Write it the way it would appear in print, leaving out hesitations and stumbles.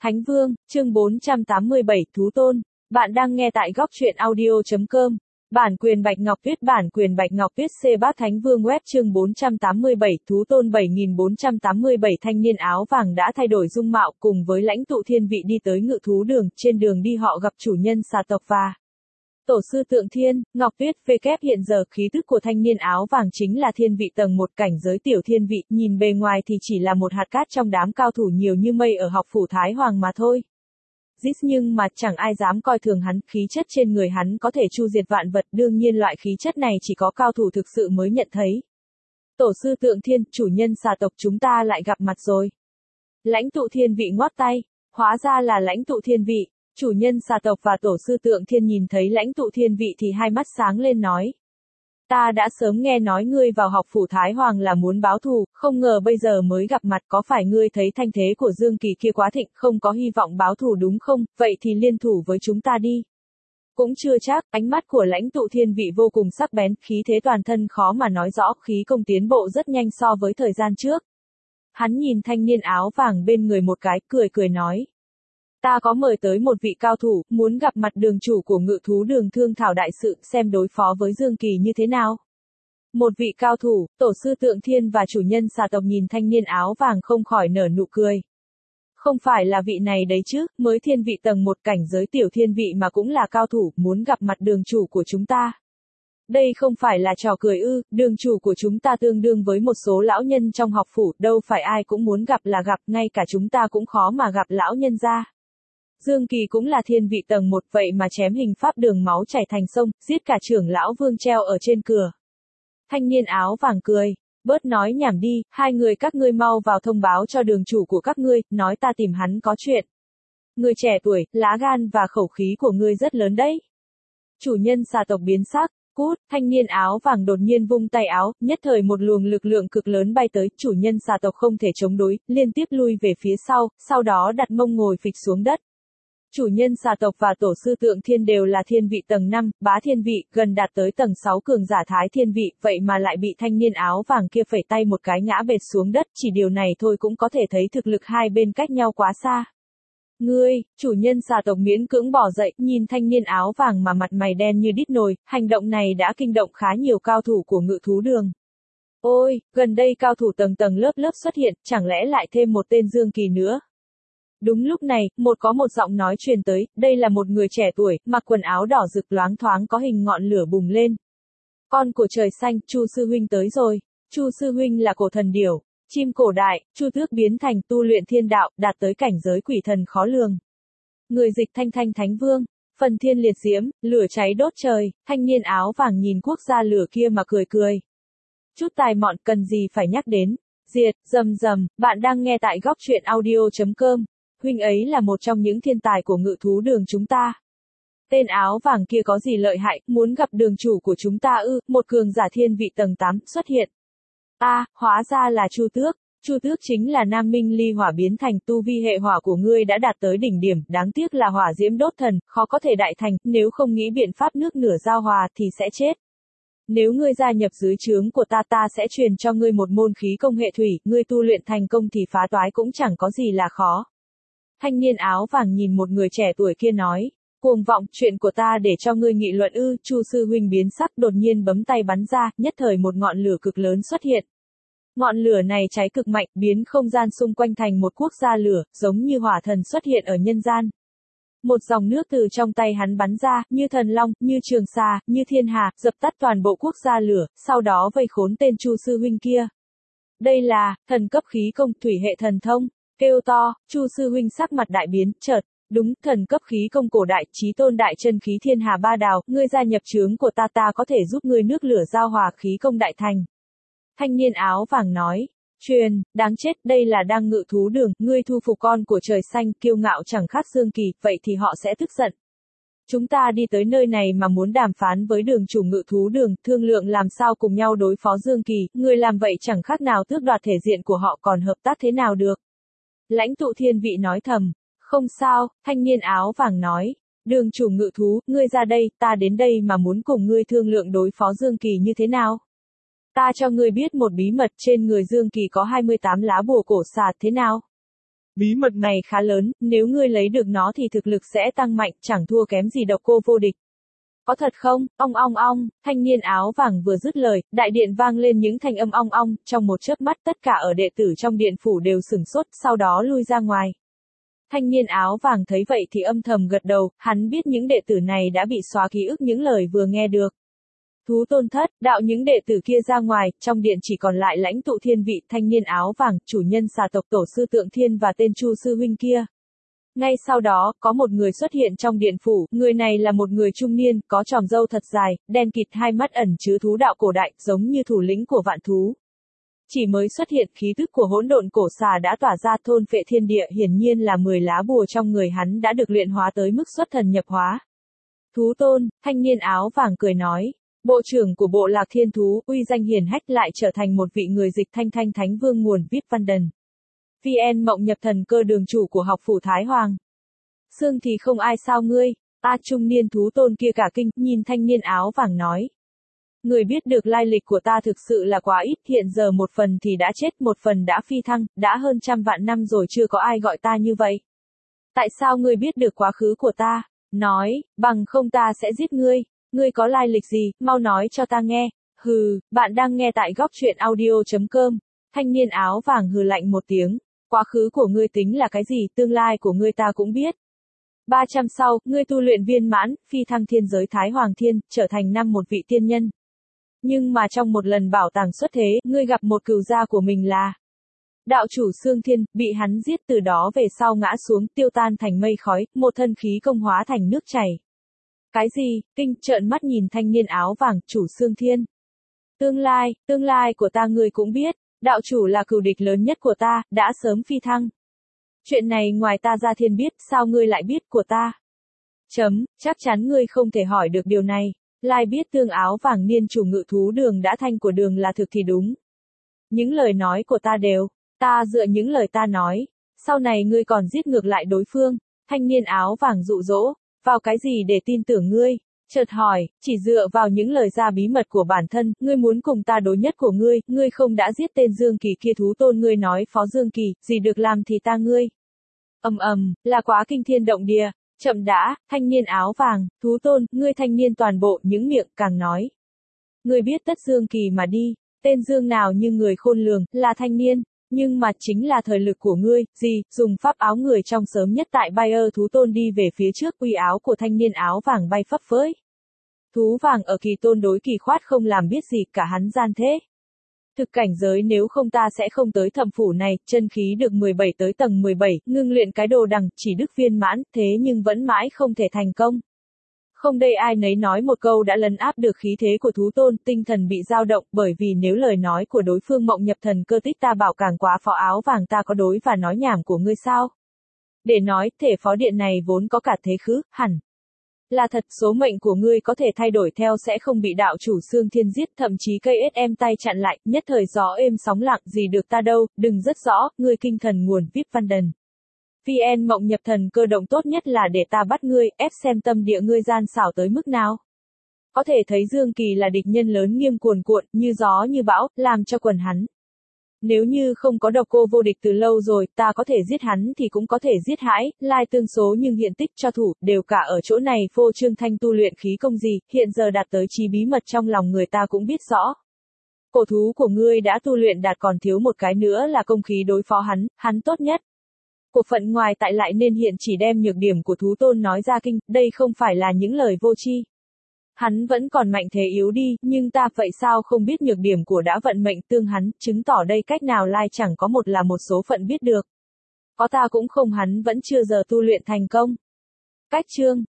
Thánh Vương, chương 487, Thú Tôn. Bạn đang nghe tại góc truyện audio.com. Bản quyền Bạch Ngọc viết. Bản quyền Bạch Ngọc viết C Bát Thánh Vương web chương 487, Thú Tôn 7487. Thanh niên áo vàng đã thay đổi dung mạo cùng với lãnh tụ thiên vị đi tới ngự thú đường. Trên đường đi họ gặp chủ nhân xà tộc và tổ sư Tượng Thiên. Ngọc viết VK. Hiện giờ khí tức của thanh niên áo vàng chính là thiên vị tầng 1 cảnh giới tiểu thiên vị, nhìn bề ngoài thì chỉ là một hạt cát trong đám cao thủ nhiều như mây ở học phủ Thái Hoàng mà thôi. Nhưng mà chẳng ai dám coi thường hắn, khí chất trên người hắn có thể chu diệt vạn vật, đương nhiên loại khí chất này chỉ có cao thủ thực sự mới nhận thấy. Tổ sư Tượng Thiên, chủ nhân xà tộc, chúng ta lại gặp mặt rồi. Lãnh tụ thiên vị ngoắc tay, hóa ra là lãnh tụ thiên vị. Chủ nhân xà tộc và tổ sư Tượng Thiên nhìn thấy lãnh tụ thiên vị thì hai mắt sáng lên nói. Ta đã sớm nghe nói ngươi vào học phủ Thái Hoàng là muốn báo thù, không ngờ bây giờ mới gặp mặt. Có phải ngươi thấy thanh thế của Dương Kỳ kia quá thịnh, không có hy vọng báo thù đúng không? Vậy thì liên thủ với chúng ta đi. Cũng chưa chắc. Ánh mắt của lãnh tụ thiên vị vô cùng sắc bén, khí thế toàn thân khó mà nói rõ, khí công tiến bộ rất nhanh so với thời gian trước. Hắn nhìn thanh niên áo vàng bên người một cái, cười nói. Ta có mời tới một vị cao thủ, muốn gặp mặt đường chủ của ngự thú đường thương thảo đại sự, xem đối phó với Dương Kỳ như thế nào. Một vị cao thủ, tổ sư Tượng Thiên và chủ nhân xà tộc nhìn thanh niên áo vàng không khỏi nở nụ cười. Không phải là vị này đấy chứ, mới thiên vị tầng 1 cảnh giới tiểu thiên vị mà cũng là cao thủ, muốn gặp mặt đường chủ của chúng ta. Đây không phải là trò cười ư? Đường chủ của chúng ta tương đương với một số lão nhân trong học phủ, đâu phải ai cũng muốn gặp là gặp, ngay cả chúng ta cũng khó mà gặp lão nhân ra. Dương Kỳ cũng là thiên vị tầng 1, vậy mà chém hình pháp đường máu chảy thành sông, giết cả trưởng lão Vương treo ở trên cửa. Thanh niên áo vàng cười, bớt nói nhảm đi, hai người các ngươi mau vào thông báo cho đường chủ của các ngươi, nói ta tìm hắn có chuyện. Người trẻ tuổi, lá gan và khẩu khí của ngươi rất lớn đấy. Chủ nhân xà tộc biến sắc, cút. Thanh niên áo vàng đột nhiên vung tay áo, nhất thời một luồng lực lượng cực lớn bay tới, chủ nhân xà tộc không thể chống đối, liên tiếp lui về phía sau đó đặt mông ngồi phịch xuống đất. Chủ nhân xà tộc và tổ sư Tượng Thiên đều là thiên vị tầng 5, bá thiên vị, gần đạt tới tầng 6 cường giả thái thiên vị, vậy mà lại bị thanh niên áo vàng kia phẩy tay một cái ngã bệt xuống đất, chỉ điều này thôi cũng có thể thấy thực lực hai bên cách nhau quá xa. Ngươi, chủ nhân xà tộc miễn cưỡng bỏ dậy, nhìn thanh niên áo vàng mà mặt mày đen như đít nồi, hành động này đã kinh động khá nhiều cao thủ của ngự thú đường. Ôi, gần đây cao thủ tầng tầng lớp lớp xuất hiện, chẳng lẽ lại thêm một tên Dương Kỳ nữa? Đúng lúc này, có một giọng nói truyền tới, đây là một người trẻ tuổi, mặc quần áo đỏ rực loáng thoáng có hình ngọn lửa bùng lên. Con của trời xanh, Chu sư huynh tới rồi. Chu sư huynh là cổ thần điểu, chim cổ đại, Chu Tước biến thành tu luyện thiên đạo, đạt tới cảnh giới quỷ thần khó lường. Người dịch Thanh Thánh Vương, phần thiên liệt diễm, lửa cháy đốt trời, thanh niên áo vàng nhìn quốc gia lửa kia mà cười. Chút tài mọn cần gì phải nhắc đến. Diệt, rầm, bạn đang nghe tại góc truyện audio.com. Huynh ấy là một trong những thiên tài của ngự thú đường chúng ta. Tên áo vàng kia có gì lợi hại, muốn gặp đường chủ của chúng ta ư? Một cường giả thiên vị tầng 8 xuất hiện. Hóa ra là Chu Tước. Chu Tước chính là Nam Minh ly hỏa biến thành, tu vi hệ hỏa của ngươi đã đạt tới đỉnh điểm, đáng tiếc là hỏa diễm đốt thần, khó có thể đại thành, nếu không nghĩ biện pháp nước nửa giao hòa thì sẽ chết. Nếu ngươi gia nhập dưới trướng của ta sẽ truyền cho ngươi một môn khí công hệ thủy, ngươi tu luyện thành công thì phá toái cũng chẳng có gì là khó. Thanh niên áo vàng nhìn một người trẻ tuổi kia nói, cuồng vọng, chuyện của ta để cho ngươi nghị luận ư? Chu sư huynh biến sắc, đột nhiên bấm tay bắn ra, nhất thời một ngọn lửa cực lớn xuất hiện. Ngọn lửa này cháy cực mạnh, biến không gian xung quanh thành một quốc gia lửa, giống như hỏa thần xuất hiện ở nhân gian. Một dòng nước từ trong tay hắn bắn ra, như thần long, như trường sa, như thiên hà, dập tắt toàn bộ quốc gia lửa, sau đó vây khốn tên Chu sư huynh kia. Đây là thần cấp khí công, thủy hệ thần thông. Kêu to, Chu sư huynh sắc mặt đại biến, chợt, đúng, thần cấp khí công cổ đại, chí tôn đại chân khí thiên hà ba đào, ngươi gia nhập trướng của ta có thể giúp ngươi nước lửa giao hòa khí công đại thành. Thanh niên áo vàng nói, truyền, đáng chết, đây là đang ngự thú đường, ngươi thu phục con của trời xanh, kiêu ngạo chẳng khác Dương Kỳ, vậy thì họ sẽ tức giận. Chúng ta đi tới nơi này mà muốn đàm phán với đường chủ ngự thú đường, thương lượng làm sao cùng nhau đối phó Dương Kỳ, ngươi làm vậy chẳng khác nào tước đoạt thể diện của họ, còn hợp tác thế nào được. Lãnh tụ thiên vị nói thầm, không sao, thanh niên áo vàng nói, đường chủ ngự thú, ngươi ra đây, ta đến đây mà muốn cùng ngươi thương lượng đối phó Dương Kỳ như thế nào. Ta cho ngươi biết một bí mật, trên người Dương Kỳ có 28 lá bùa cổ xà, thế nào? Bí mật này khá lớn, nếu ngươi lấy được nó thì thực lực sẽ tăng mạnh, chẳng thua kém gì độc cô vô địch. Có thật không? Ong ong ong, thanh niên áo vàng vừa dứt lời, đại điện vang lên những thanh âm ong ong, trong một chớp mắt tất cả ở đệ tử trong điện phủ đều sửng sốt, sau đó lui ra ngoài. Thanh niên áo vàng thấy vậy thì âm thầm gật đầu, hắn biết những đệ tử này đã bị xóa ký ức những lời vừa nghe được. Thú tôn thất, đạo những đệ tử kia ra ngoài, trong điện chỉ còn lại lãnh tụ thiên vị, thanh niên áo vàng, chủ nhân xà tộc tổ sư Tượng Thiên và tên Chu sư huynh kia. Ngay sau đó, có một người xuất hiện trong điện phủ, người này là một người trung niên, có tròm râu thật dài, đen kịt hai mắt ẩn chứa thú đạo cổ đại, giống như thủ lĩnh của vạn thú. Chỉ mới xuất hiện, khí tức của hỗn độn cổ xà đã tỏa ra thôn phệ thiên địa, hiển nhiên là 10 lá bùa trong người hắn đã được luyện hóa tới mức xuất thần nhập hóa. Thú tôn, thanh niên áo vàng cười nói. Bộ trưởng của bộ lạc thiên thú, uy danh hiển hách lại trở thành một vị người dịch thanh thanh thánh vương nguồn VIP Văn Đần. VN Mộng Nhập Thần Cơ đường chủ của học phủ Thái Hoàng. Xương thì không ai sao ngươi, trung niên thú tôn kia cả kinh, nhìn thanh niên áo vàng nói. Người biết được lai lịch của ta thực sự là quá ít, hiện giờ một phần thì đã chết, một phần đã phi thăng, đã hơn trăm vạn năm rồi chưa có ai gọi ta như vậy. Tại sao ngươi biết được quá khứ của ta? Nói, bằng không ta sẽ giết ngươi. Ngươi có lai lịch gì, mau nói cho ta nghe. Hừ, bạn đang nghe tại góc truyện audio.com. Thanh niên áo vàng hừ lạnh một tiếng. Quá khứ của ngươi tính là cái gì, tương lai của ngươi ta cũng biết. 300 sau, ngươi tu luyện viên mãn, phi thăng thiên giới Thái Hoàng Thiên, trở thành một vị tiên nhân. Nhưng mà trong một lần bảo tàng xuất thế, ngươi gặp một cừu gia của mình là đạo chủ Sương Thiên, bị hắn giết, từ đó về sau ngã xuống, tiêu tan thành mây khói, một thân khí công hóa thành nước chảy. Cái gì? Kinh trợn mắt nhìn thanh niên áo vàng, chủ Sương Thiên. Tương lai của ta ngươi cũng biết, đạo chủ là cừu địch lớn nhất của ta, đã sớm phi thăng. Chuyện này ngoài ta ra thiên biết, sao ngươi lại biết của ta? Chắc chắn ngươi không thể hỏi được điều này. Lai biết tương áo vàng niên chủ ngự thú đường đã thanh của đường là thực thì đúng. Những lời nói của ta đều, ta dựa những lời ta nói. Sau này ngươi còn giết ngược lại đối phương. Thanh niên áo vàng dụ dỗ. Vào cái gì để tin tưởng ngươi? Chợt hỏi, chỉ dựa vào những lời ra bí mật của bản thân, ngươi muốn cùng ta đối nhất của ngươi không đã giết tên Dương Kỳ kia thú tôn ngươi nói phó Dương Kỳ, gì được làm thì ta ngươi. Là quá kinh thiên động địa. Chậm đã, thanh niên áo vàng, thú tôn, ngươi thanh niên toàn bộ, những miệng, càng nói. Ngươi biết tất Dương Kỳ mà đi, tên Dương nào như người khôn lường, là thanh niên. Nhưng mà chính là thời lực của ngươi, dùng pháp áo người trong sớm nhất tại Bayer thú tôn đi về phía trước, uy áo của thanh niên áo vàng bay phấp phới. Thú vàng ở kỳ tôn đối kỳ khoát không làm biết gì cả hắn gian thế. Thực cảnh giới nếu không ta sẽ không tới thẩm phủ này, chân khí được 17 tới tầng 17, ngưng luyện cái đồ đằng, chỉ đức viên mãn, thế nhưng vẫn mãi không thể thành công. Không đây ai nấy nói một câu đã lấn áp được khí thế của thú tôn, tinh thần bị dao động, bởi vì nếu lời nói của đối phương Mộng Nhập Thần Cơ tích ta bảo càng quá phó áo vàng ta có đối và nói nhảm của ngươi sao? Để nói, thể phó điện này vốn có cả thế khứ, hẳn là thật, số mệnh của ngươi có thể thay đổi theo sẽ không bị đạo chủ Sương Thiên giết, thậm chí cây SM tay chặn lại, nhất thời gió êm sóng lặng, gì được ta đâu, đừng rất rõ, ngươi kinh thần nguồn VIP Văn Đần. VN Mộng Nhập Thần Cơ động tốt nhất là để ta bắt ngươi, ép xem tâm địa ngươi gian xảo tới mức nào. Có thể thấy Dương Kỳ là địch nhân lớn nghiêm cuồn cuộn, như gió như bão, làm cho quần hắn. Nếu như không có độc cô vô địch từ lâu rồi, ta có thể giết hắn thì cũng có thể giết hãi, lai tương số nhưng hiện tích cho thủ, đều cả ở chỗ này phô trương thanh tu luyện khí công gì, hiện giờ đạt tới trí bí mật trong lòng người ta cũng biết rõ. Cổ thú của ngươi đã tu luyện đạt còn thiếu một cái nữa là công khí đối phó hắn tốt nhất. Của phận ngoài tại lại nên hiện chỉ đem nhược điểm của thú tôn nói ra kinh, đây không phải là những lời vô tri. Hắn vẫn còn mạnh thế yếu đi, nhưng ta vậy sao không biết nhược điểm của đã vận mệnh tương hắn, chứng tỏ đây cách nào lai chẳng có một là một số phận biết được. Có ta cũng không hắn vẫn chưa giờ tu luyện thành công. Cách chương